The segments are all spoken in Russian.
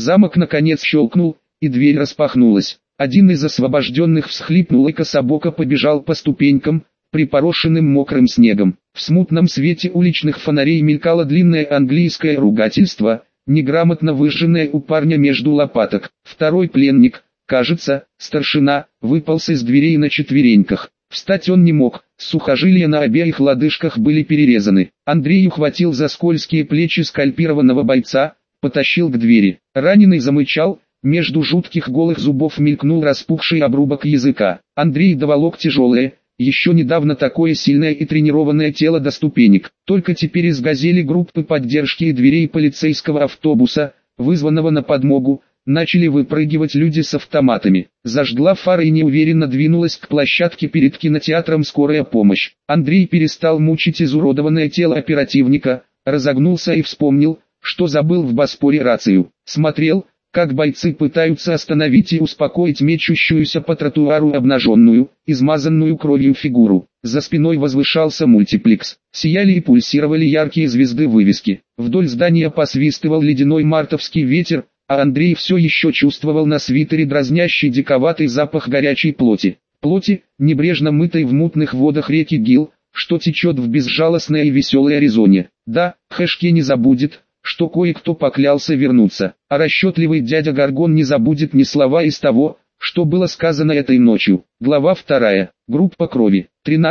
Замок наконец щелкнул, и дверь распахнулась. Один из освобожденных всхлипнул и кособоко побежал по ступенькам, припорошенным мокрым снегом. В смутном свете уличных фонарей мелькало длинное английское ругательство, неграмотно выжженное у парня между лопаток. Второй пленник, кажется, старшина, выполз из дверей на четвереньках. Встать он не мог, сухожилия на обеих лодыжках были перерезаны. Андрей ухватил за скользкие плечи скальпированного бойца, потащил к двери. Раненый замычал, между жутких голых зубов мелькнул распухший обрубок языка. Андрей доволок тяжелое, еще недавно такое сильное и тренированное тело до ступенек. Только теперь из «Газели» группы поддержки и дверей полицейского автобуса, вызванного на подмогу, начали выпрыгивать люди с автоматами. Зажгла фары и неуверенно двинулась к площадке перед кинотеатром «Скорая помощь». Андрей перестал мучить изуродованное тело оперативника, разогнулся и вспомнил, что забыл в Боспоре рацию. Смотрел, как бойцы пытаются остановить и успокоить мечущуюся по тротуару обнаженную, измазанную кровью фигуру. За спиной возвышался мультиплекс. Сияли и пульсировали яркие звезды вывески. Вдоль здания посвистывал ледяной мартовский ветер, а Андрей все еще чувствовал на свитере дразнящий диковатый запах горячей плоти. Плоти, небрежно мытой в мутных водах реки Гил, что течет в безжалостной и веселой Аризоне. Да, Хэшке не забудет, что кое-кто поклялся вернуться, а расчетливый дядя Горгон не забудет ни слова из того, что было сказано этой ночью. Глава 2. Группа крови.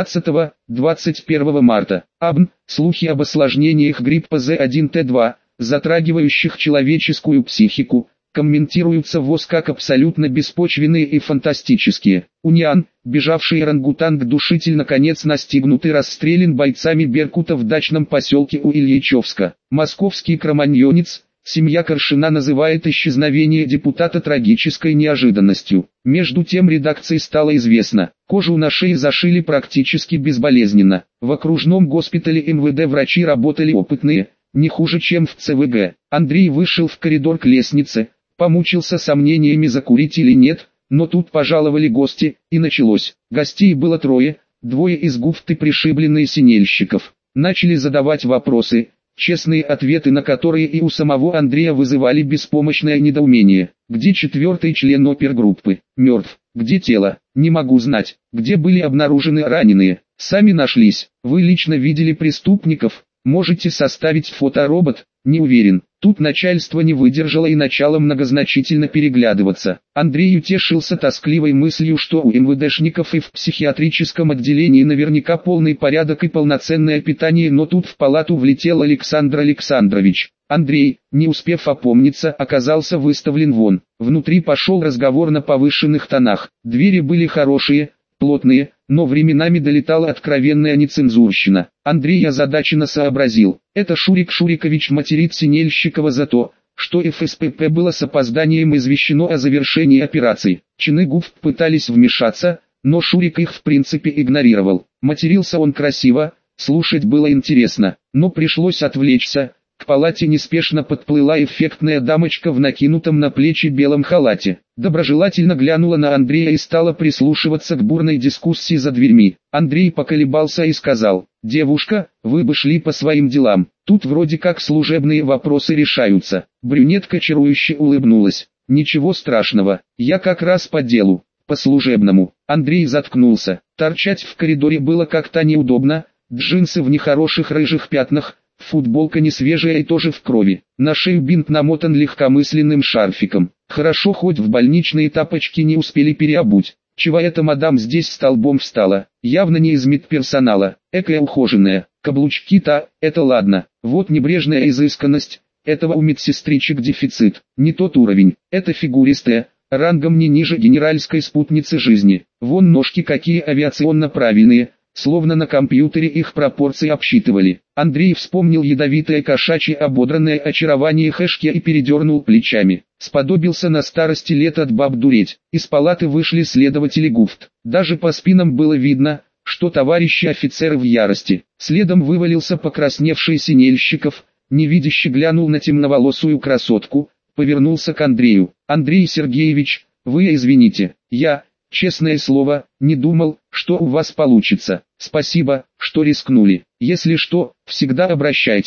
13-21 марта. АБН. Слухи об осложнениях гриппа З1Т2, затрагивающих человеческую психику, комментируются ВОЗ как абсолютно беспочвенные и фантастические. Униан, бежавший орангутанг-душитель наконец настигнут и расстрелян бойцами Беркута в дачном поселке у Ильичевска. Московский кроманьонец, семья Коршина называет исчезновение депутата трагической неожиданностью. Между тем редакции стало известно, кожу на шее зашили практически безболезненно. В окружном госпитале МВД врачи работали опытные, не хуже чем в ЦВГ. Андрей вышел в коридор к лестнице, помучился сомнениями закурить или нет, но тут пожаловали гости, и началось. Гостей было трое, двое из гуфты пришибленные синельщиков. Начали задавать вопросы, честные ответы на которые и у самого Андрея вызывали беспомощное недоумение. Где четвертый член опергруппы? Мертв. Где тело? Не могу знать. Где были обнаружены раненые? Сами нашлись. Вы лично видели преступников? Можете составить фоторобот? Не уверен. Тут начальство не выдержало и начало многозначительно переглядываться. Андрей утешился тоскливой мыслью, что у МВДшников и в психиатрическом отделении наверняка полный порядок и полноценное питание, но тут в палату влетел Александр Александрович. Андрей, не успев опомниться, оказался выставлен вон. Внутри пошел разговор на повышенных тонах. Двери были хорошие, плотные, но временами долетала откровенная нецензурщина. Андрей озадаченно сообразил, это Шурик Шурикович материт Синельщикова за то, что ФСПП было с опозданием извещено о завершении операции. Чины ГУФ пытались вмешаться, но Шурик их в принципе игнорировал. Матерился он красиво, слушать было интересно, но пришлось отвлечься. К палате неспешно подплыла эффектная дамочка в накинутом на плечи белом халате. Доброжелательно глянула на Андрея и стала прислушиваться к бурной дискуссии за дверьми. Андрей поколебался и сказал, «Девушка, вы бы шли по своим делам, тут вроде как служебные вопросы решаются». Брюнетка чарующе улыбнулась, «Ничего страшного, я как раз по делу, по служебному». Андрей заткнулся, торчать в коридоре было как-то неудобно, джинсы в нехороших рыжих пятнах, футболка не свежая и тоже в крови. На шею бинт намотан легкомысленным шарфиком. Хорошо хоть в больничные тапочки не успели переобуть. Чего эта мадам здесь столбом встала? Явно не из медперсонала. Экая ухоженная. Каблучки-то, это ладно. Вот небрежная изысканность. Этого у медсестричек дефицит. Не тот уровень. Это фигуристая. Рангом не ниже генеральской спутницы жизни. Вон ножки какие авиационно правильные. Словно на компьютере их пропорции обсчитывали. Андрей вспомнил ядовитое кошачье ободранное очарование Хэшки и передернул плечами. Сподобился на старости лет от баб дуреть. Из палаты вышли следователи ГУФТ. Даже по спинам было видно, что товарищи офицеры в ярости. Следом вывалился покрасневший Синельщиков, невидяще глянул на темноволосую красотку, повернулся к Андрею. «Андрей Сергеевич, вы извините, я... Честное слово, не думал, что у вас получится. Спасибо, что рискнули. Если что, всегда обращайтесь.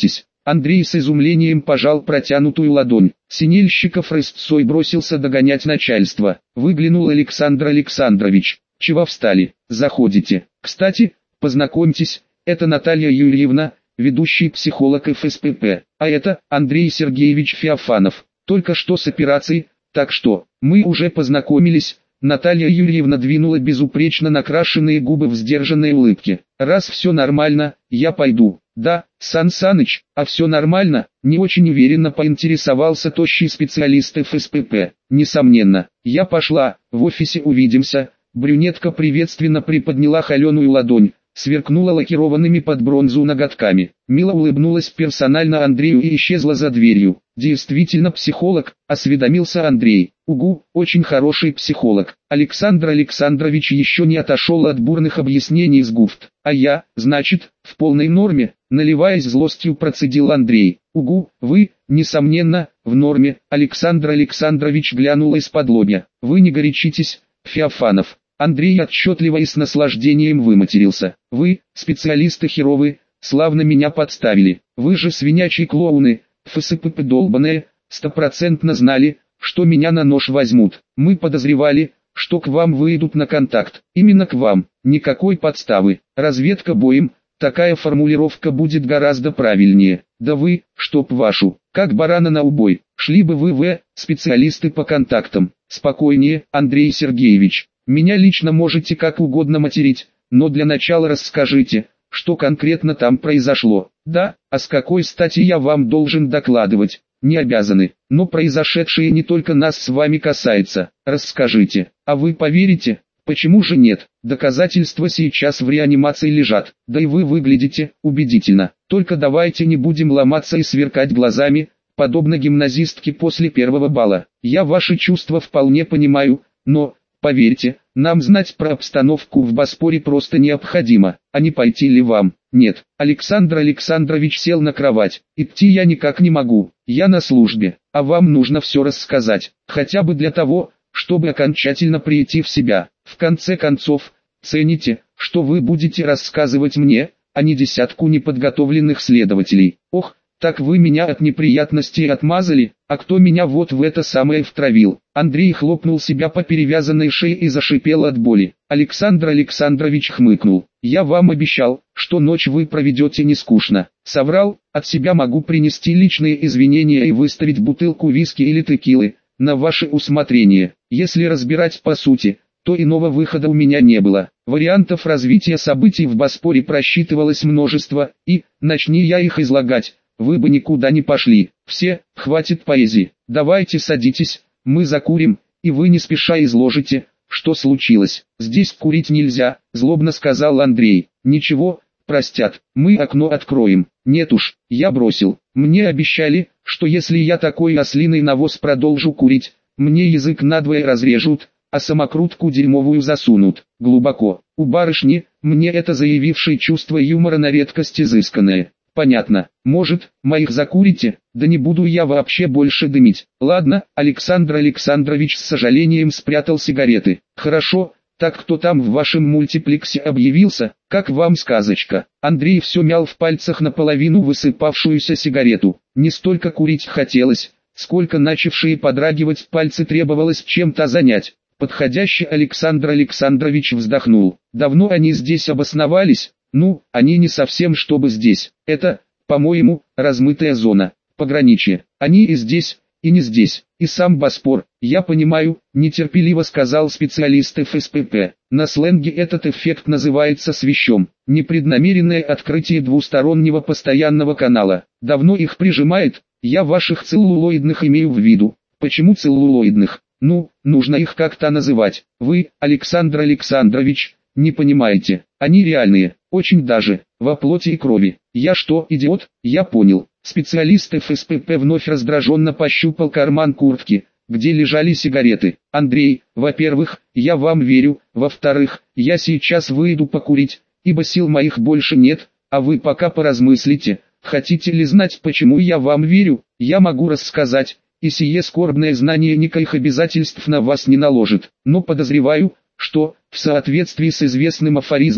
Андрей с изумлением пожал протянутую ладонь. Синельщиков рысцой бросился догонять начальство. Выглянул Александр Александрович. Чего встали? Заходите. Кстати, познакомьтесь, это Наталья Юрьевна, ведущий психолог ФСПП. А это Андрей Сергеевич Феофанов. Только что с операцией, так что, мы уже познакомились. Наталья Юрьевна двинула безупречно накрашенные губы в сдержанной улыбке. Раз все нормально, я пойду. Да, Сан Саныч, а все нормально? Не очень уверенно поинтересовался тощий специалист ФСПП. Несомненно, я пошла, в офисе увидимся. Брюнетка приветственно приподняла холеную ладонь, сверкнула лакированными под бронзу ноготками. Мило улыбнулась персонально Андрею и исчезла за дверью. Действительно психолог, осведомился Андрей. Угу, очень хороший психолог. Александр Александрович еще не отошел от бурных объяснений с ГУФТ. А я, значит, в полной норме, наливаясь злостью процедил Андрей. Угу, вы, несомненно, в норме. Александр Александрович глянул из-под лобья. Вы не горячитесь, Феофанов. Андрей отчетливо и с наслаждением выматерился. Вы, специалисты херовы, славно меня подставили. Вы же свинячьи клоуны, ФСПП долбаные, стопроцентно знали, что меня на нож возьмут. Мы подозревали, что к вам выйдут на контакт. Именно к вам. Никакой подставы. Разведка боем. Такая формулировка будет гораздо правильнее. Да вы, чтоб вашу, как барана на убой. Шли бы вы, специалисты по контактам. Спокойнее, Андрей Сергеевич. Меня лично можете как угодно материть, но для начала расскажите, что конкретно там произошло. Да, а с какой стати я вам должен докладывать? Не обязаны, но произошедшее не только нас с вами касается. Расскажите, а вы поверите? Почему же нет? Доказательства сейчас в реанимации лежат, да и вы выглядите убедительно. Только давайте не будем ломаться и сверкать глазами, подобно гимназистке после первого балла. Я ваши чувства вполне понимаю, но, поверьте, нам знать про обстановку в Боспоре просто необходимо, а не пойти ли вам? Нет, Александр Александрович сел на кровать. Идти я никак не могу, я на службе, а вам нужно все рассказать, хотя бы для того, чтобы окончательно прийти в себя. В конце концов, цените, что вы будете рассказывать мне, а не десятку неподготовленных следователей. Ох, так вы меня от неприятностей отмазали, а кто меня вот в это самое втравил? Андрей хлопнул себя по перевязанной шее и зашипел от боли. Александр Александрович хмыкнул. Я вам обещал, что ночь вы проведете не скучно. Соврал, от себя могу принести личные извинения и выставить бутылку виски или текилы, на ваше усмотрение. Если разбирать по сути, то иного выхода у меня не было. Вариантов развития событий в Боспоре просчитывалось множество, и, начни я их излагать, вы бы никуда не пошли. Все, хватит поэзии. Давайте садитесь, мы закурим, и вы не спеша изложите, что случилось. Здесь курить нельзя, злобно сказал Андрей. Ничего, простят, мы окно откроем. Нет уж, я бросил. Мне обещали, что если я такой ослиный навоз продолжу курить, мне язык надвое разрежут, а самокрутку дерьмовую засунут. Глубоко. У барышни, мне это заявившее чувство юмора на редкость изысканное. Понятно. Может, моих закурите? Да не буду я вообще больше дымить. Ладно, Александр Александрович с сожалением спрятал сигареты. Хорошо, так кто там в вашем мультиплексе объявился? Как вам сказочка? Андрей все мял в пальцах наполовину высыпавшуюся сигарету. Не столько курить хотелось, сколько начавшие подрагивать пальцы требовалось чем-то занять. Подходящий Александр Александрович вздохнул. Давно они здесь обосновались? Ну, они не совсем чтобы здесь. Это, по-моему, размытая зона, пограничье. Они и здесь, и не здесь. И сам Боспор, я понимаю, нетерпеливо сказал специалист ФСПП. На сленге этот эффект называется свищом. Непреднамеренное открытие двустороннего постоянного канала. Давно их прижимает, я ваших целлулоидных имею в виду. Почему целлулоидных? Ну, нужно их как-то называть. Вы, Александр Александрович, не понимаете. Они реальные, очень даже, во плоти и крови. Я что, идиот? Я понял. Специалист ФСПП вновь раздраженно пощупал карман куртки, где лежали сигареты. Андрей, во-первых, я вам верю, во-вторых, я сейчас выйду покурить, ибо сил моих больше нет, а вы пока поразмыслите, хотите ли знать, почему я вам верю? Я могу рассказать, и сие скорбное знание никаких обязательств на вас не наложит, но подозреваю, что, в соответствии с известным афоризмом,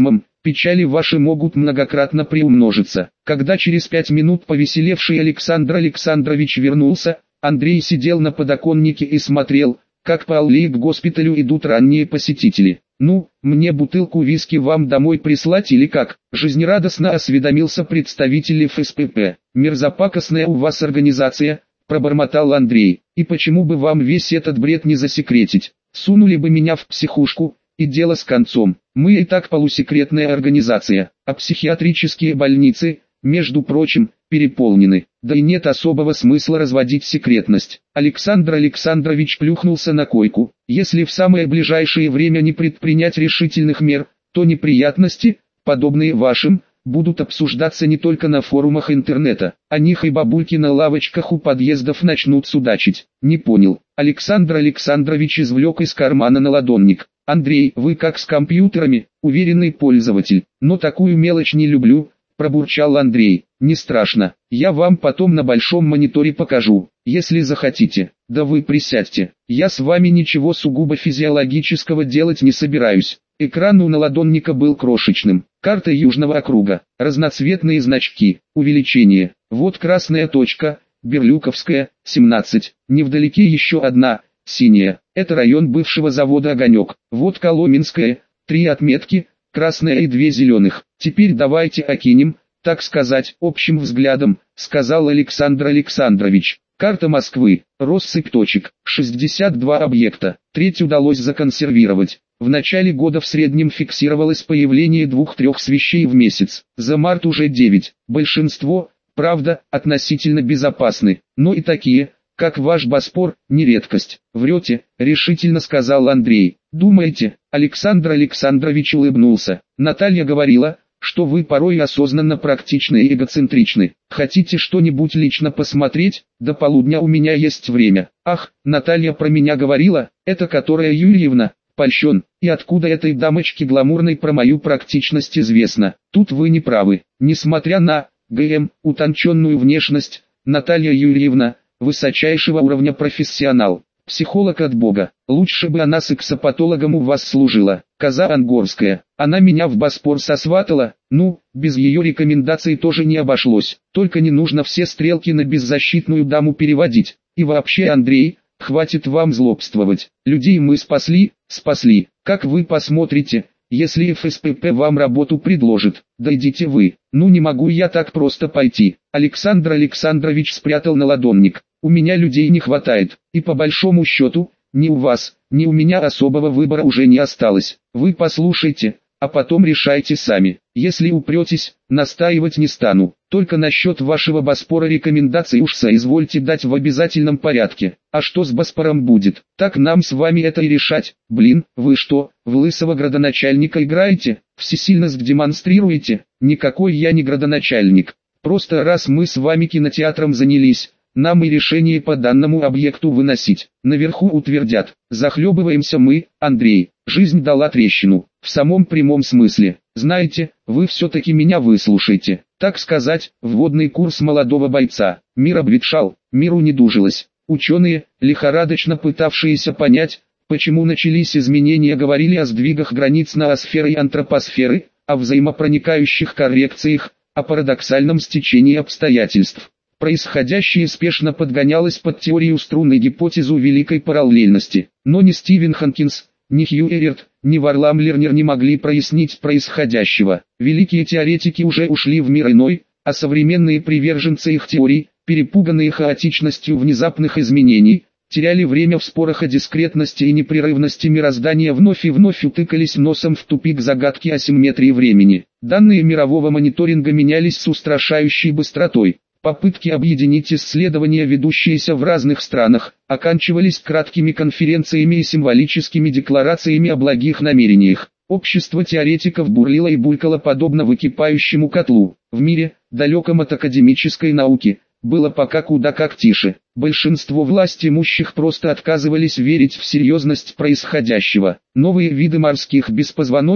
печали ваши могут многократно приумножиться. Когда через 5 минут повеселевший Александр Александрович вернулся, Андрей сидел на подоконнике и смотрел, как по аллее к госпиталю идут ранние посетители. «Ну, мне бутылку виски вам домой прислать или как?» – жизнерадостно осведомился представитель ФСПП. «Мерзопакостная у вас организация», – пробормотал Андрей. «И почему бы вам весь этот бред не засекретить? Сунули бы меня в психушку, и дело с концом. Мы и так полусекретная организация, а психиатрические больницы, между прочим, переполнены. Да и нет особого смысла разводить секретность». Александр Александрович плюхнулся на койку. «Если в самое ближайшее время не предпринять решительных мер, то неприятности, подобные вашим, будут обсуждаться не только на форумах интернета. О них и бабульки на лавочках у подъездов начнут судачить». «Не понял». Александр Александрович извлек из кармана наладонник. «Андрей, вы как с компьютерами, уверенный пользователь, но такую мелочь не люблю», – пробурчал Андрей. «Не страшно, я вам потом на большом мониторе покажу, если захотите». «Да вы присядьте, я с вами ничего сугубо физиологического делать не собираюсь». Экран у наладонника был крошечным. Карта Южного округа, разноцветные значки, увеличение. Вот красная точка, Берлюковская, 17. Невдалеке еще одна, синяя. Это район бывшего завода «Огонек». Вот Коломенская, 3 отметки, красная и 2 зеленых. «Теперь давайте окинем, так сказать, общим взглядом», — сказал Александр Александрович. Карта Москвы, россыпь точек, 62 объекта, треть удалось законсервировать. В начале года в среднем фиксировалось появление 2-3 свечей в месяц, за март уже 9. Большинство, правда, относительно безопасны, но и такие, как ваш Боспор, не редкость. «Врете», — решительно сказал Андрей. «Думаете?» Александр Александрович улыбнулся. «Наталья говорила, что вы порой осознанно практичны и эгоцентричны. Хотите что-нибудь лично посмотреть? До полудня у меня есть время». «Ах, Наталья про меня говорила, это которая Юрьевна?» Польщен, и откуда этой дамочке гламурной про мою практичность известно? Тут вы не правы. Несмотря на утонченную внешность, Наталья Юрьевна, высочайшего уровня профессионал, психолог от Бога. Лучше бы она сексопатологом у вас служила. Коза ангорская, она меня в Боспор сосватала, ну, без ее рекомендаций тоже не обошлось. Только не нужно все стрелки на беззащитную даму переводить. И вообще, Андрей, хватит вам злобствовать. Людей мы спасли. Как вы посмотрите, если ФСПП вам работу предложит? Да идите вы. Ну не могу я так просто пойти. Александр Александрович спрятал наладонник. У меня людей не хватает. И по большому счету, ни у вас, ни у меня особого выбора уже не осталось. Вы послушайте, а потом решайте сами. Если упретесь, настаивать не стану. Только насчет вашего Боспора рекомендаций уж соизвольте дать в обязательном порядке. А что с Боспором будет? Так нам с вами это и решать. Блин, вы что, в лысого градоначальника играете? Всесильность демонстрируете? Никакой я не градоначальник. Просто раз мы с вами кинотеатром занялись, нам и решение по данному объекту выносить. Наверху утвердят. Захлебываемся мы, Андрей. Жизнь дала трещину. В самом прямом смысле. Знаете, вы все-таки меня выслушайте. Так сказать, вводный курс молодого бойца. Мир обветшал, миру не дужилось. Ученые, лихорадочно пытавшиеся понять, почему начались изменения, говорили о сдвигах границ ноосферы и антропосферы, о взаимопроникающих коррекциях, о парадоксальном стечении обстоятельств. Происходящее спешно подгонялось под теорию струн и гипотезу великой параллельности. Но ни Стивен Хокинс, ни Хью Эрерт, ни Варлам Лернер не могли прояснить происходящего. Великие теоретики уже ушли в мир иной, а современные приверженцы их теорий, перепуганные хаотичностью внезапных изменений, теряли время в спорах о дискретности и непрерывности мироздания, вновь и вновь утыкались носом в тупик загадки асимметрии времени. Данные мирового мониторинга менялись с устрашающей быстротой. Попытки объединить исследования, ведущиеся в разных странах, оканчивались краткими конференциями и символическими декларациями о благих намерениях. Общество теоретиков бурлило и булькало подобно выкипающему котлу. В мире, далеком от академической науки, было пока куда как тише. Большинство властимущих просто отказывались верить в серьезность происходящего. Новые виды морских беспозвоночных,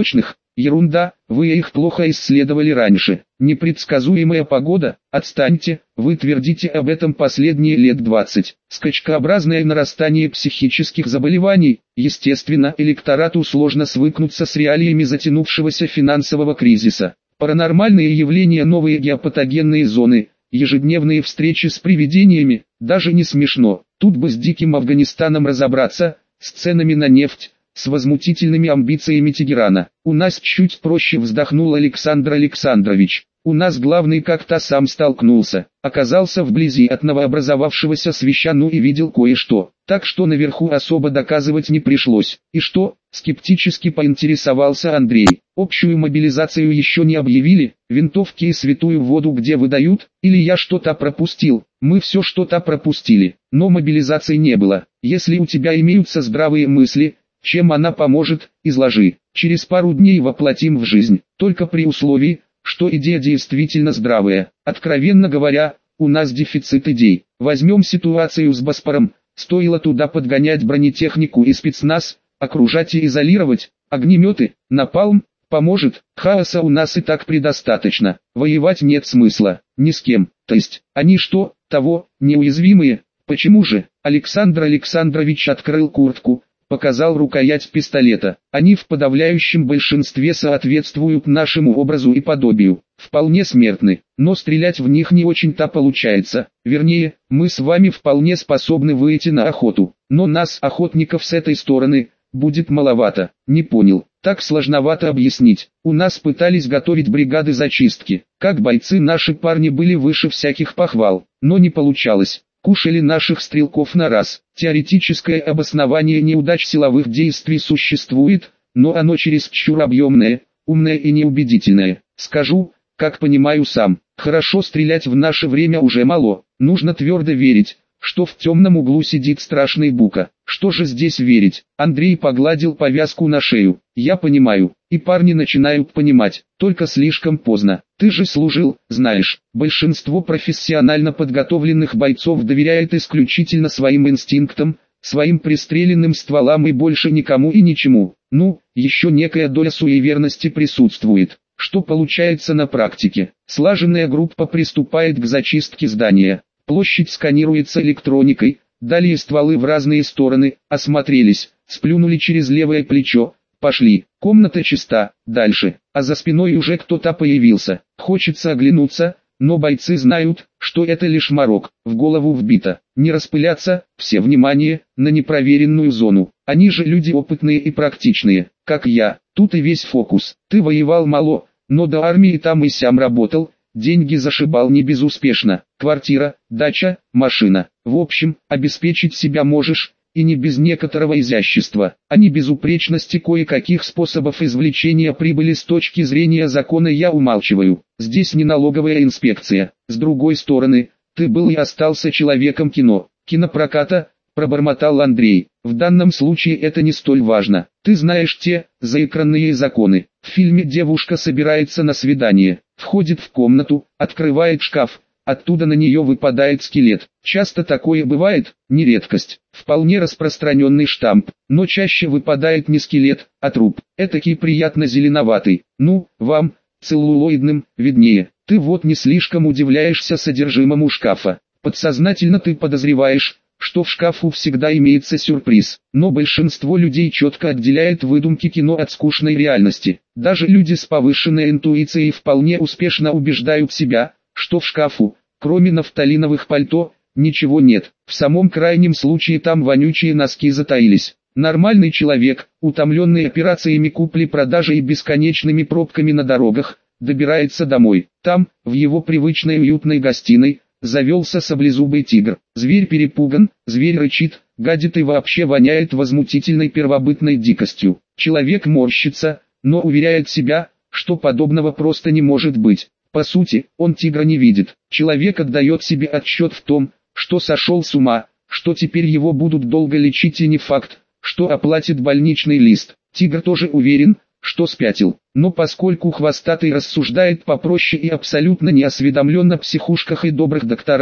Ерунда, вы их плохо исследовали раньше. Непредсказуемая погода, отстаньте, вы твердите об этом последние лет 20. Скачкообразное нарастание психических заболеваний, естественно, электорату сложно свыкнуться с реалиями затянувшегося финансового кризиса. Паранормальные явления, новые геопатогенные зоны, ежедневные встречи с привидениями, даже не смешно. Тут бы с диким Афганистаном разобраться, с ценами на нефть, с возмутительными амбициями Тегерана. У нас чуть проще, вздохнул Александр Александрович. У нас главный как-то сам столкнулся, оказался вблизи от новообразовавшегося свяща, и видел кое-что, так что наверху особо доказывать не пришлось. И что? Скептически поинтересовался Андрей. Общую мобилизацию еще не объявили, винтовки и святую воду где выдают, или я что-то пропустил? Мы все что-то пропустили, но мобилизации не было. Если у тебя имеются здравые мысли, чем она поможет, изложи. Через пару дней воплотим в жизнь, только при условии, что идея действительно здравая. Откровенно говоря, у нас дефицит идей. Возьмем ситуацию с Боспором, стоило туда подгонять бронетехнику и спецназ, окружать и изолировать, огнеметы, напалм, поможет. Хаоса у нас и так предостаточно, воевать нет смысла, ни с кем. То есть, они что, того, неуязвимые? Почему же? Александр Александрович открыл куртку, показал рукоять пистолета. Они в подавляющем большинстве соответствуют нашему образу и подобию. Вполне смертны, но стрелять в них не очень-то получается. Вернее, мы с вами вполне способны выйти на охоту, но нас, охотников с этой стороны, будет маловато. Не понял, так сложновато объяснить. У нас пытались готовить бригады зачистки. Как бойцы наши парни были выше всяких похвал, но не получалось. Кушали наших стрелков на раз. Теоретическое обоснование неудач силовых действий существует, но оно чересчур объемное, умное и неубедительное. Скажу, как понимаю сам, хорошо стрелять в наше время уже мало. Нужно твердо верить, что в темном углу сидит страшный бука. Что же здесь верить? Андрей погладил повязку на шею. Я понимаю, и парни начинают понимать, только слишком поздно. Ты же служил, знаешь. Большинство профессионально подготовленных бойцов доверяет исключительно своим инстинктам, своим пристреленным стволам и больше никому и ничему. Ну, еще некая доля суеверности присутствует. Что получается на практике? Слаженная группа приступает к зачистке здания. Площадь сканируется электроникой, далее стволы в разные стороны, осмотрелись, сплюнули через левое плечо, пошли. Комната чиста, дальше, а за спиной уже кто-то появился. Хочется оглянуться, но бойцы знают, что это лишь морок, в голову вбито. Не распыляться, все внимание, на непроверенную зону. Они же люди опытные и практичные, как я. Тут и весь фокус. Ты воевал мало, но до армии там и сям работал. Деньги зашибал не безуспешно. Квартира, дача, машина. В общем, обеспечить себя можешь, и не без некоторого изящества, а не безупречности кое-каких способов извлечения прибыли с точки зрения закона я умалчиваю. Здесь не налоговая инспекция. С другой стороны, ты был и остался человеком кино, кинопроката, пробормотал Андрей. В данном случае это не столь важно. Ты знаешь те, заэкранные законы. В фильме девушка собирается на свидание, входит в комнату, открывает шкаф, оттуда на нее выпадает скелет. Часто такое бывает, не редкость. Вполне распространенный штамп, но чаще выпадает не скелет, а труп. Этакий приятно зеленоватый. Ну, вам, целлулоидным, виднее. Ты вот не слишком удивляешься содержимому шкафа. Подсознательно ты подозреваешь, что в шкафу всегда имеется сюрприз. Но большинство людей четко отделяет выдумки кино от скучной реальности. Даже люди с повышенной интуицией вполне успешно убеждают себя, что в шкафу, кроме нафталиновых пальто, ничего нет. В самом крайнем случае там вонючие носки затаились. Нормальный человек, утомленный операциями купли-продажи и бесконечными пробками на дорогах, добирается домой. Там, в его привычной уютной гостиной, завелся саблезубый тигр. Зверь перепуган, зверь рычит, гадит и вообще воняет возмутительной первобытной дикостью. Человек морщится, но уверяет себя, что подобного просто не может быть. По сути, он тигра не видит. Человек отдает себе отчет в том, что сошел с ума, что теперь его будут долго лечить и не факт, что оплатит больничный лист. Тигр тоже уверен, что спятил. Но поскольку хвостатый рассуждает попроще и абсолютно не осведомлен о психушках и добрых докторах,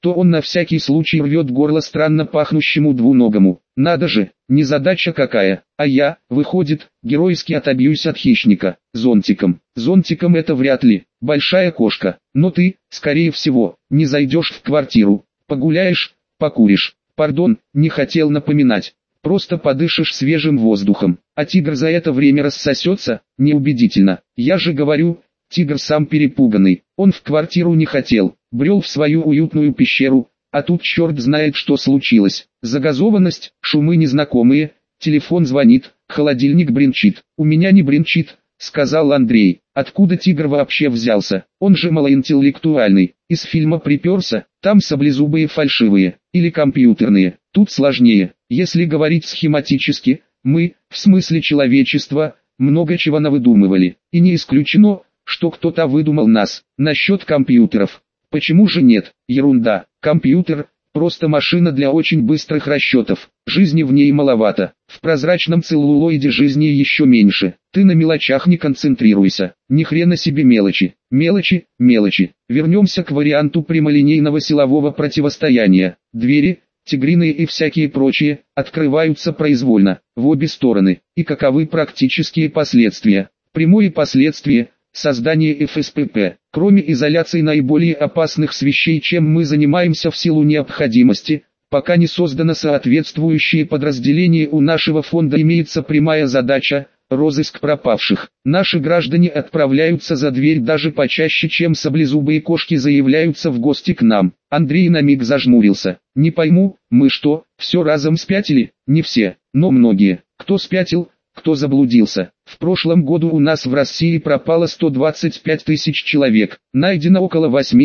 то он на всякий случай рвет горло странно пахнущему двуногому. Надо же, незадача какая, а я, выходит, геройски отобьюсь от хищника, зонтиком. Зонтиком это вряд ли, большая кошка, но ты, скорее всего, не зайдешь в квартиру, погуляешь, покуришь. Пардон, не хотел напоминать. Просто подышишь свежим воздухом, а тигр за это время рассосется, неубедительно. Я же говорю, тигр сам перепуганный, он в квартиру не хотел, брел в свою уютную пещеру, а тут черт знает что случилось. Загазованность, шумы незнакомые, телефон звонит, холодильник бренчит. У меня не бренчит, сказал Андрей. Откуда тигр вообще взялся? Он же малоинтеллектуальный, из фильма приперся, там саблезубые фальшивые, или компьютерные. Тут сложнее, если говорить схематически, мы, в смысле человечества, много чего навыдумывали, и не исключено, что кто-то выдумал нас. Насчет компьютеров. Почему же нет? Ерунда. Компьютер – просто машина для очень быстрых расчетов. Жизни в ней маловато. В прозрачном целлулоиде жизни еще меньше. Ты на мелочах не концентрируйся. Ни хрена себе мелочи. Мелочи, мелочи. Вернемся к варианту прямолинейного силового противостояния. Двери, тигриные и всякие прочие, открываются произвольно, в обе стороны. И каковы практические последствия? Прямое последствие – создание ФСПП. Кроме изоляции наиболее опасных с вещей, чем мы занимаемся в силу необходимости, пока не создано соответствующее подразделение у нашего фонда, имеется прямая задача – розыск пропавших. Наши граждане отправляются за дверь даже почаще, чем саблезубые кошки заявляются в гости к нам. Андрей на миг зажмурился. Не пойму, мы что, все разом спятили? Не все, но многие. Кто спятил? Кто заблудился? В прошлом году у нас в России пропало 125 тысяч человек, найдено около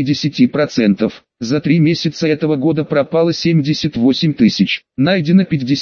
80%. За 3 месяца этого года пропало 78 тысяч, найдено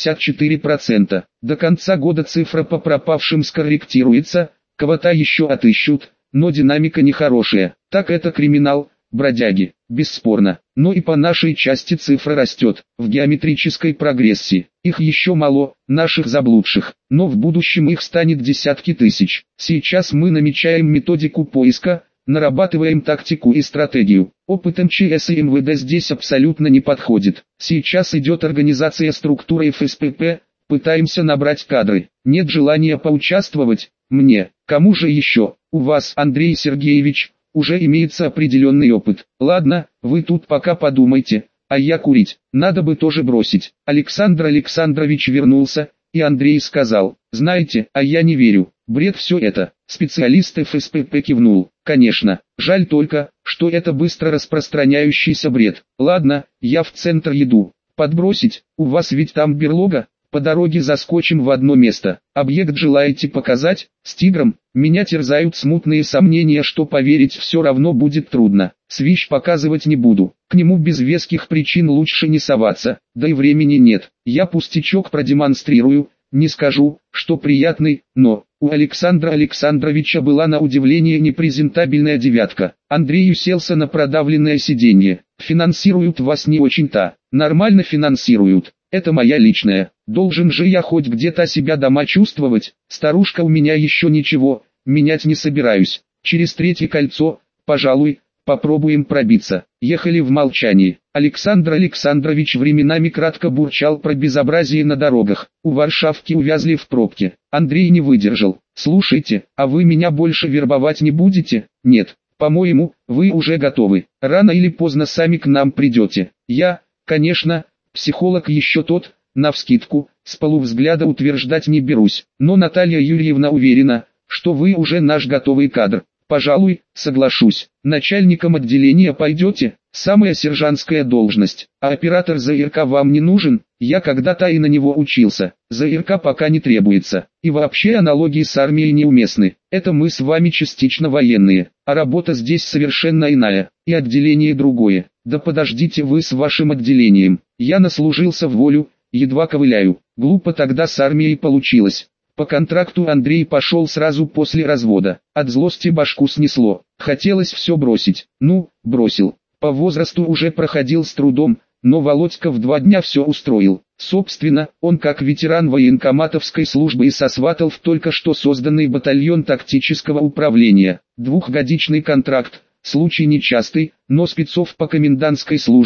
54%. До конца года цифра по пропавшим скорректируется, кого-то еще отыщут, но динамика нехорошая. Так это криминал, бродяги, бесспорно. Но и по нашей части цифра растет, в геометрической прогрессии. Их еще мало, наших заблудших, но в будущем их станет десятки тысяч. Сейчас мы намечаем методику поиска, нарабатываем тактику и стратегию. Опыт МЧС и МВД здесь абсолютно не подходит. Сейчас идет организация структуры ФСПП, пытаемся набрать кадры. Нет желания поучаствовать? Мне. Кому же еще? У вас, Андрей Сергеевич, уже имеется определенный опыт. Ладно, вы тут пока подумайте, а я курить, надо бы тоже бросить. Александр Александрович вернулся, и Андрей сказал, знаете, а я не верю, бред все это. Специалист ФСПП кивнул, конечно, жаль только, что это быстро распространяющийся бред. Ладно, я в центр еду, подбросить, у вас ведь там берлога? По дороге заскочим в одно место. Объект желаете показать? С тигром? Меня терзают смутные сомнения, что поверить все равно будет трудно. Свищ показывать не буду. К нему без веских причин лучше не соваться, да и времени нет. Я пустячок продемонстрирую, не скажу, что приятный, но... У Александра Александровича была на удивление непрезентабельная девятка. Андрей уселся на продавленное сиденье. Финансируют вас не очень-то. Нормально финансируют. Это моя личная. Должен же я хоть где-то себя дома чувствовать. Старушка у меня еще ничего, менять не собираюсь. Через 3-е кольцо, пожалуй, попробуем пробиться. Ехали в молчании. Александр Александрович временами кратко бурчал про безобразие на дорогах. У Варшавки увязли в пробке. Андрей не выдержал. Слушайте, а вы меня больше вербовать не будете? Нет, по-моему, вы уже готовы. Рано или поздно сами к нам придете. Я, конечно... Психолог еще тот, навскидку, с полувзгляда утверждать не берусь, но Наталья Юрьевна уверена, что вы уже наш готовый кадр. Пожалуй, соглашусь. Начальником отделения пойдете, самая сержантская должность, а оператор ЗРК вам не нужен, я когда-то и на него учился. ЗРК пока не требуется, и вообще аналогии с армией неуместны. Это мы с вами частично военные, а работа здесь совершенно иная, и отделение другое. Да подождите вы с вашим отделением, я наслужился в волю, едва ковыляю. Глупо тогда с армией получилось. По контракту Андрей пошел сразу после развода. От злости башку снесло. Хотелось все бросить. Ну, бросил. По возрасту уже проходил с трудом, но Володька в 2 дня все устроил. Собственно, он как ветеран военкоматовской службы и сосватал в только что созданный батальон тактического управления. 2-годичный контракт, случай нечастый, но спецов по комендантской службе,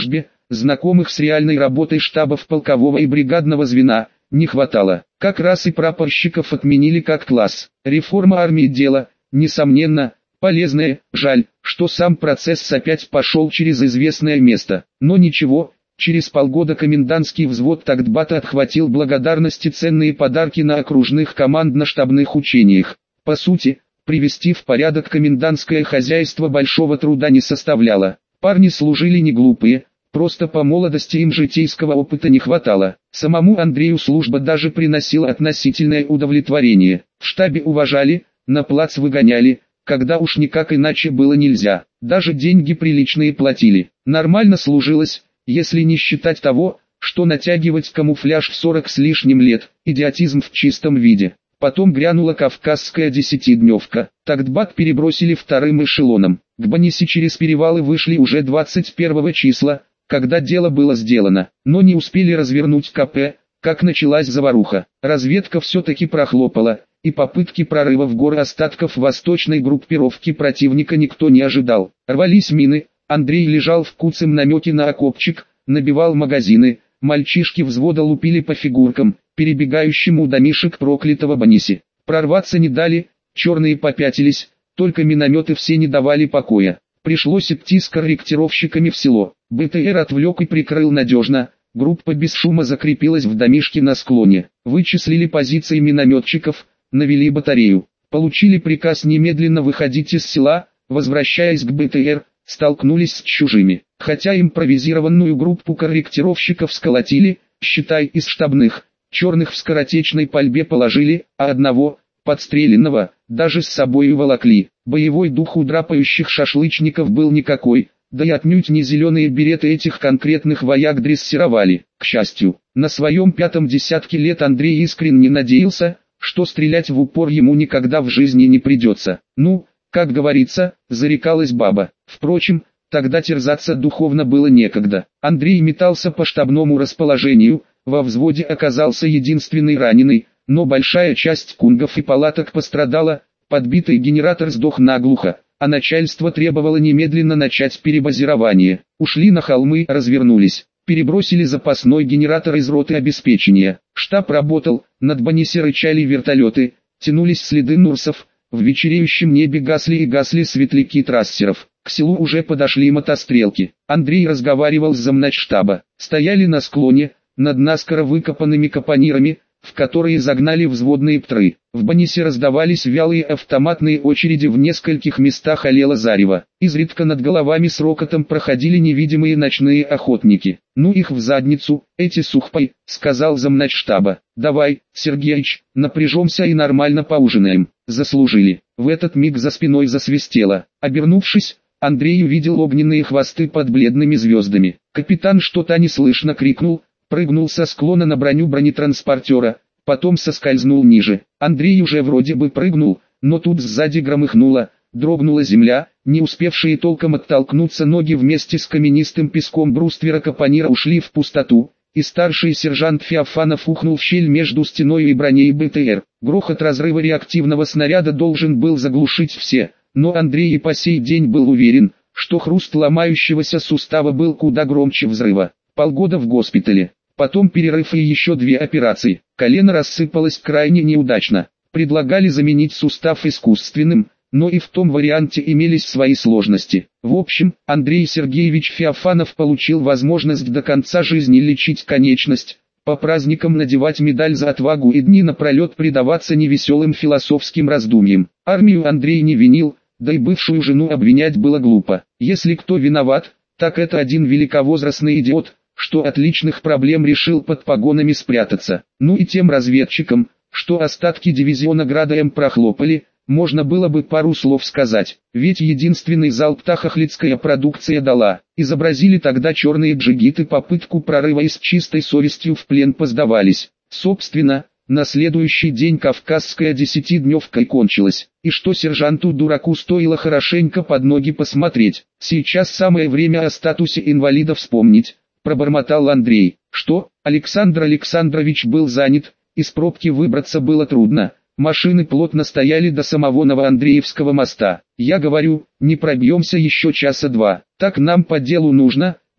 знакомых с реальной работой штабов полкового и бригадного звена не хватало. Как раз и прапорщиков отменили как класс. Реформа армии дело, несомненно, полезное. Жаль, что сам процесс опять пошел через известное место. Но ничего, через полгода комендантский взвод Тактбата отхватил благодарности ценные подарки на окружных командно-штабных учениях. По сути, привести в порядок комендантское хозяйство большого труда не составляло. Парни служили не глупые, просто по молодости им житейского опыта не хватало. Самому Андрею служба даже приносила относительное удовлетворение. В штабе уважали, на плац выгоняли, когда уж никак иначе было нельзя. Даже деньги приличные платили. Нормально служилось, если не считать того, что натягивать камуфляж в 40 с лишним лет – идиотизм в чистом виде. Потом грянула кавказская десятидневка. Тактбат перебросили вторым эшелоном. К Баниси через перевалы вышли уже 21 числа, когда дело было сделано. Но не успели развернуть КП, как началась заваруха. Разведка все-таки прохлопала, и попытки прорыва в горы остатков восточной группировки противника никто не ожидал. Рвались мины, Андрей лежал в куцем намеке на окопчик, набивал магазины, мальчишки взвода лупили по фигуркам, перебегающим у домишек проклятого Баниси. Прорваться не дали, черные попятились, только минометы все не давали покоя. Пришлось идти с корректировщиками в село. БТР отвлек и прикрыл надежно, группа без шума закрепилась в домишке на склоне. Вычислили позиции минометчиков, навели батарею. Получили приказ немедленно выходить из села, возвращаясь к БТР, столкнулись с чужими. Хотя импровизированную группу корректировщиков сколотили, считай из штабных, черных в скоротечной пальбе положили, а одного, подстреленного, даже с собой уволокли. Боевой дух у драпающих шашлычников был никакой, да и отнюдь не зеленые береты этих конкретных вояк дрессировали. К счастью, на своем пятом десятке лет Андрей искренне надеялся, что стрелять в упор ему никогда в жизни не придется. Ну, как говорится, зарекалась баба. Впрочем, тогда терзаться духовно было некогда. Андрей метался по штабному расположению, во взводе оказался единственный раненый, но большая часть кунгов и палаток пострадала, подбитый генератор сдох наглухо, а начальство требовало немедленно начать перебазирование. Ушли на холмы, развернулись, перебросили запасной генератор из роты обеспечения. Штаб работал, над Баниси рычали вертолеты, тянулись следы Нурсов, в вечереющем небе гасли светляки трассеров. К селу уже подошли мотострелки. Андрей разговаривал с замначштаба. Стояли на склоне, над наскоро выкопанными капонирами, в которые загнали взводные птры. В Баниси раздавались вялые автоматные очереди, в нескольких местах олело зарево. Изредка над головами с рокотом проходили невидимые ночные охотники. «Ну их в задницу, эти сухпай», — сказал замначштаба. «Давай, Сергеич, напряжемся и нормально поужинаем». Заслужили. В этот миг за спиной засвистело. Обернувшись, Андрей увидел огненные хвосты под бледными звездами. Капитан что-то неслышно крикнул, прыгнул со склона на броню бронетранспортера, потом соскользнул ниже. Андрей уже вроде бы прыгнул, но тут сзади громыхнуло, дрогнула земля, не успевшие толком оттолкнуться ноги вместе с каменистым песком бруствера капонира ушли в пустоту, и старший сержант Феофанов ухнул в щель между стеной и броней БТР. Грохот разрыва реактивного снаряда должен был заглушить все, но Андрей и по сей день был уверен, что хруст ломающегося сустава был куда громче взрыва. Полгода в госпитале. Потом перерыв и еще 2 операции. Колено рассыпалось крайне неудачно. Предлагали заменить сустав искусственным, но и в том варианте имелись свои сложности. В общем, Андрей Сергеевич Феофанов получил возможность до конца жизни лечить конечность, по праздникам надевать медаль за отвагу и дни напролет предаваться невеселым философским раздумьям. Армию Андрей не винил, да и бывшую жену обвинять было глупо. Если кто виноват, так это один великовозрастный идиот, что от личных проблем решил под погонами спрятаться. Ну и тем разведчикам, что остатки дивизиона Града М прохлопали, можно было бы пару слов сказать, ведь единственный залп тахохлицкая продукция дала. Изобразили тогда черные джигиты попытку прорыва и с чистой совестью в плен поздавались. Собственно, на следующий день кавказская десятидневка кончилась, и что сержанту-дураку стоило хорошенько под ноги посмотреть. Сейчас самое время о статусе инвалида вспомнить, пробормотал Андрей. Что, Александр Александрович был занят, из пробки выбраться было трудно. Машины плотно стояли до самого Новоандреевского моста. Я говорю, не пробьемся еще часа 2. Так нам по делу нужно,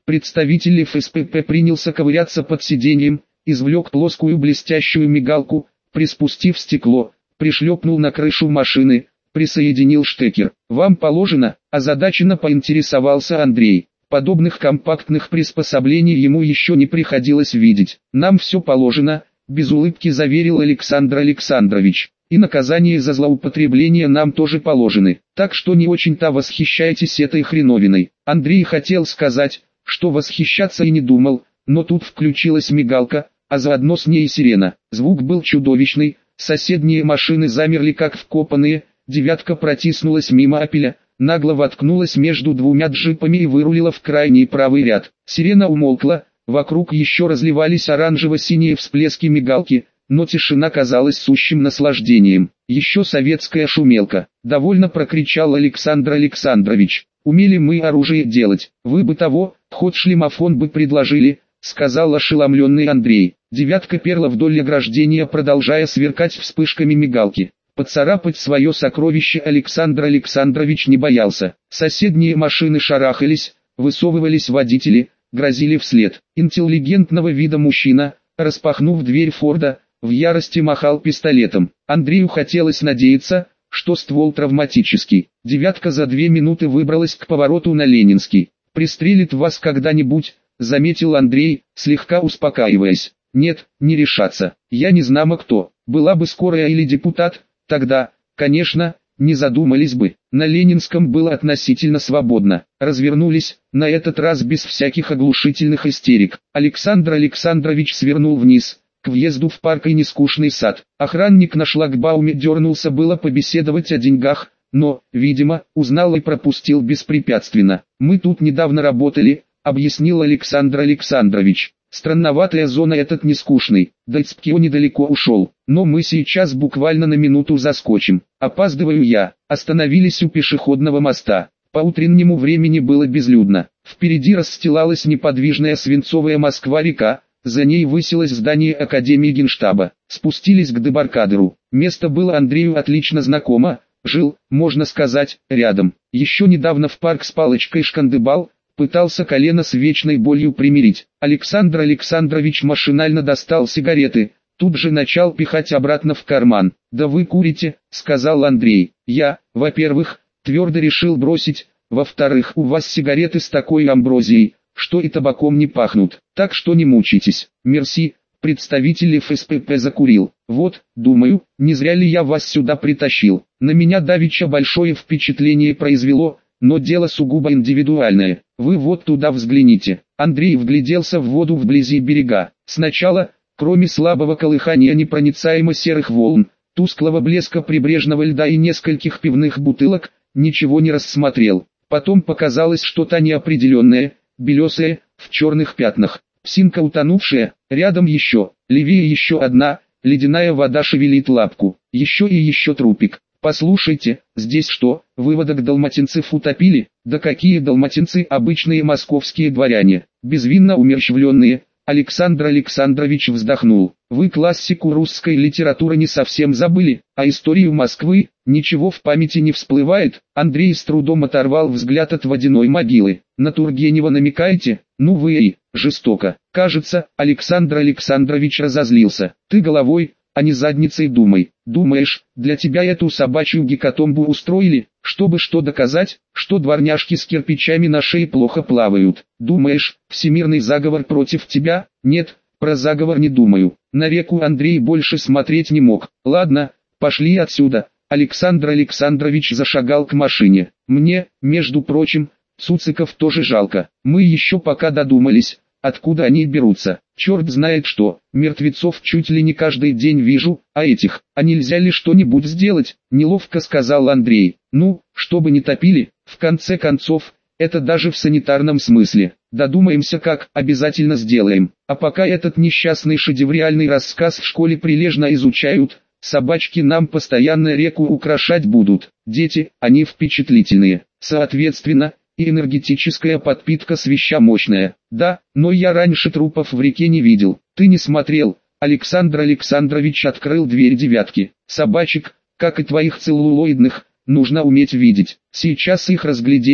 Представитель ФСПП принялся ковыряться под сиденьем, извлек плоскую блестящую мигалку, приспустив стекло, пришлепнул на крышу машины, присоединил штекер. «Вам положено?» – озадаченно поинтересовался Андрей. Подобных компактных приспособлений ему еще не приходилось видеть. «Нам все положено», – без улыбки заверил Александр Александрович. «И наказание за злоупотребление нам тоже положены. Так что не очень-то восхищайтесь этой хреновиной». Андрей хотел сказать, что восхищаться и не думал, но тут включилась мигалка, а заодно с ней сирена. Звук был чудовищный, соседние машины замерли как вкопанные, девятка протиснулась мимо «Опеля», нагло воткнулась между двумя джипами и вырулила в крайний правый ряд. Сирена умолкла, вокруг еще разливались оранжево-синие всплески мигалки, но тишина казалась сущим наслаждением. «Еще советская шумелка», — довольно прокричал Александр Александрович. «Умели мы оружие делать, вы бы того, хоть шлемофон бы предложили», — сказал ошеломленный Андрей. Девятка перла вдоль ограждения, продолжая сверкать вспышками мигалки. Поцарапать свое сокровище Александр Александрович не боялся. Соседние машины шарахались, высовывались водители, грозили вслед. Интеллигентного вида мужчина, распахнув дверь Форда, в ярости махал пистолетом. Андрею хотелось надеяться, что ствол травматический. Девятка за 2 минуты выбралась к повороту на Ленинский. «Пристрелит вас когда-нибудь», — заметил Андрей, слегка успокаиваясь. «Нет, не решаться. Я не знамо кто. Была бы скорая или депутат, тогда, конечно, не задумались бы». На Ленинском было относительно свободно. Развернулись, на этот раз без всяких оглушительных истерик. Александр Александрович свернул вниз, к въезду в парк и нескучный сад. Охранник на шлагбауме дернулся было побеседовать о деньгах, но, видимо, узнал и пропустил беспрепятственно. «Мы тут недавно работали», — объяснил Александр Александрович. «Странноватая зона, этот нескучный, да Цпкио недалеко ушел, но мы сейчас буквально на минуту заскочим. Опаздываю я». Остановились у пешеходного моста. По утреннему времени было безлюдно. Впереди расстилалась неподвижная свинцовая Москва-река, за ней высилось здание Академии Генштаба. Спустились к дебаркадеру. Место было Андрею отлично знакомо, жил, можно сказать, рядом. Еще недавно в парк с палочкой шкандыбал, пытался колено с вечной болью примирить. Александр Александрович машинально достал сигареты, тут же начал пихать обратно в карман. «Да вы курите», — сказал Андрей. «Я, во-первых, твердо решил бросить, во-вторых, у вас сигареты с такой амброзией, что и табаком не пахнут, так что не мучайтесь». «Мерси», — представитель ФСПП закурил. «Вот, думаю, не зря ли я вас сюда притащил. На меня давеча большое впечатление произвело, но дело сугубо индивидуальное. Вы вот туда взгляните». Андрей вгляделся в воду вблизи берега. Сначала, кроме слабого колыхания непроницаемо серых волн, тусклого блеска прибрежного льда и нескольких пивных бутылок, ничего не рассмотрел. Потом показалось что-то неопределенное, белесое, в черных пятнах. Псинка утонувшая, рядом еще, левее еще одна, ледяная вода шевелит лапку. Еще и еще трупик. «Послушайте, здесь что, выводок далматинцев утопили?» «Да какие далматинцы, обычные московские дворяне, безвинно умерщвленные». Александр Александрович вздохнул. «Вы классику русской литературы не совсем забыли, а историю Москвы, ничего в памяти не всплывает?» Андрей с трудом оторвал взгляд от водяной могилы. «На Тургенева намекаете? Ну вы и, жестоко». Кажется, Александр Александрович разозлился. «Ты головой, а не задницей думай. Думаешь, для тебя эту собачью гекатомбу устроили, чтобы что доказать, что дворняжки с кирпичами на шее плохо плавают? Думаешь, всемирный заговор против тебя? Нет, про заговор не думаю». На реку Андрей больше смотреть не мог. «Ладно, пошли отсюда». Александр Александрович зашагал к машине. «Мне, между прочим, цуциков тоже жалко. Мы еще пока додумались, откуда они берутся. Черт знает что, мертвецов чуть ли не каждый день вижу, а этих, а нельзя ли что-нибудь сделать?» Неловко сказал Андрей. «Ну, чтобы не топили, в конце концов, это даже в санитарном смысле. Додумаемся как, обязательно сделаем. А пока этот несчастный шедевриальный рассказ в школе прилежно изучают, собачки нам постоянно реку украшать будут. Дети, они впечатлительные, соответственно, и энергетическая подпитка свища мощная. Да, но я раньше трупов в реке не видел. Ты не смотрел?» Александр Александрович открыл дверь девятки. «Собачек, как и твоих целлулоидных, нужно уметь видеть. Сейчас их разглядеть,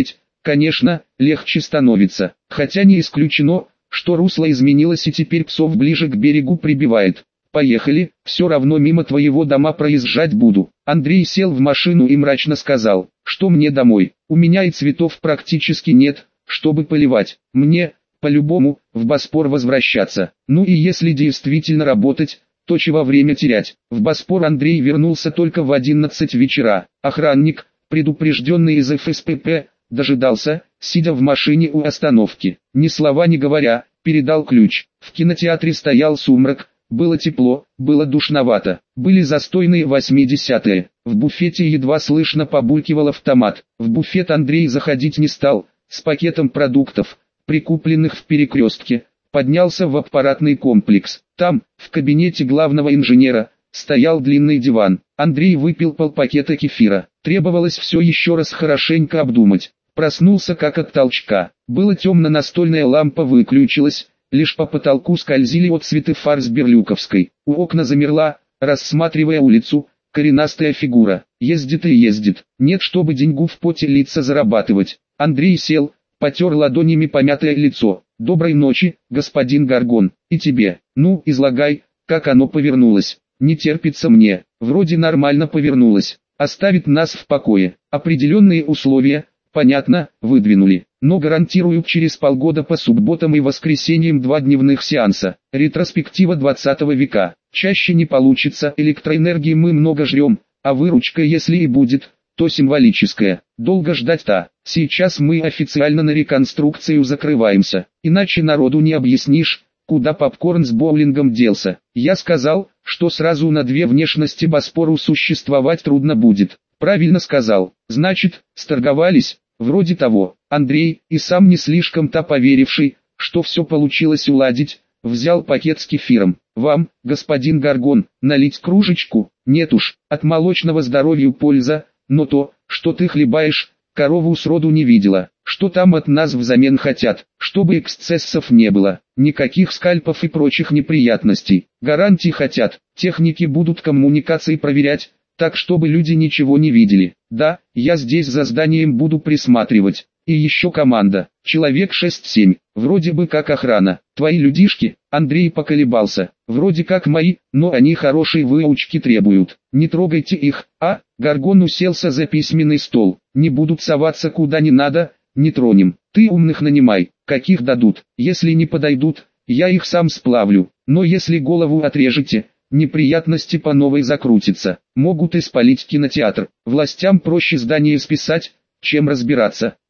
Конечно, легче становится, хотя не исключено, что русло изменилось и теперь псов ближе к берегу прибивает. Поехали, все равно мимо твоего дома проезжать буду. Андрей сел в машину и мрачно сказал, что мне домой, у меня и цветов практически нет, чтобы поливать. Мне, по-любому, в Боспор возвращаться. Ну и если действительно работать, то чего время терять. В Боспор Андрей вернулся только в 11 вечера. Охранник, предупрежденный из ФСПП, дожидался, сидя в машине у остановки. Ни слова не говоря, передал ключ. В кинотеатре стоял сумрак, было тепло, было душновато. Были застойные 80-е. В буфете едва слышно побулькивал автомат. В буфет Андрей заходить не стал. С пакетом продуктов, прикупленных в Перекрестке, поднялся в аппаратный комплекс. Там, в кабинете главного инженера, стоял длинный диван. Андрей выпил полпакета кефира. Требовалось все еще раз хорошенько обдумать. Проснулся как от толчка. Было темно, настольная лампа выключилась, лишь по потолку скользили отсветы фар с Берлюковской. У окна замерла, рассматривая улицу, коренастая фигура. Ездит и ездит. Нет, чтобы деньгу в поте лица зарабатывать. Андрей сел, потер ладонями помятое лицо. «Доброй ночи, господин Горгон, и тебе. Ну, излагай, как оно повернулось. Не терпится мне. Вроде нормально повернулось. Оставит нас в покое. Определенные условия, понятно, выдвинули. Но гарантирую через полгода по субботам и воскресеньям 2 дневных сеанса. Ретроспектива 20 века. Чаще не получится, электроэнергии мы много жрем, а выручка, если и будет, то символическая. Долго ждать-то. Сейчас мы официально на реконструкцию закрываемся. Иначе народу не объяснишь, куда попкорн с боулингом делся. Я сказал, что сразу на две внешности Боспору существовать трудно будет. Правильно сказал. Значит, сторговались? Вроде того. Андрей, и сам не слишком-то поверивший, что все получилось уладить, взял пакет с кефиром. Вам, господин Горгон, налить кружечку? Нет уж, от молочного здоровью польза, но то, что ты хлебаешь, корову сроду не видела. Что там от нас взамен хотят? Чтобы эксцессов не было, никаких скальпов и прочих неприятностей. Гарантий хотят, техники будут коммуникации проверять, так чтобы люди ничего не видели. Да, я здесь за зданием буду присматривать. И еще команда, человек 6-7, вроде бы как охрана. Твои людишки? Андрей поколебался. Вроде как мои, но они хорошей выучки требуют. Не трогайте их, а? Горгон уселся за письменный стол. Не будут соваться куда не надо, не тронем. Ты умных нанимай, каких дадут. Если не подойдут, я их сам сплавлю. Но если голову отрежете, неприятности по новой закрутятся. Могут и спалить кинотеатр. Властям проще здание списать, чем разбираться.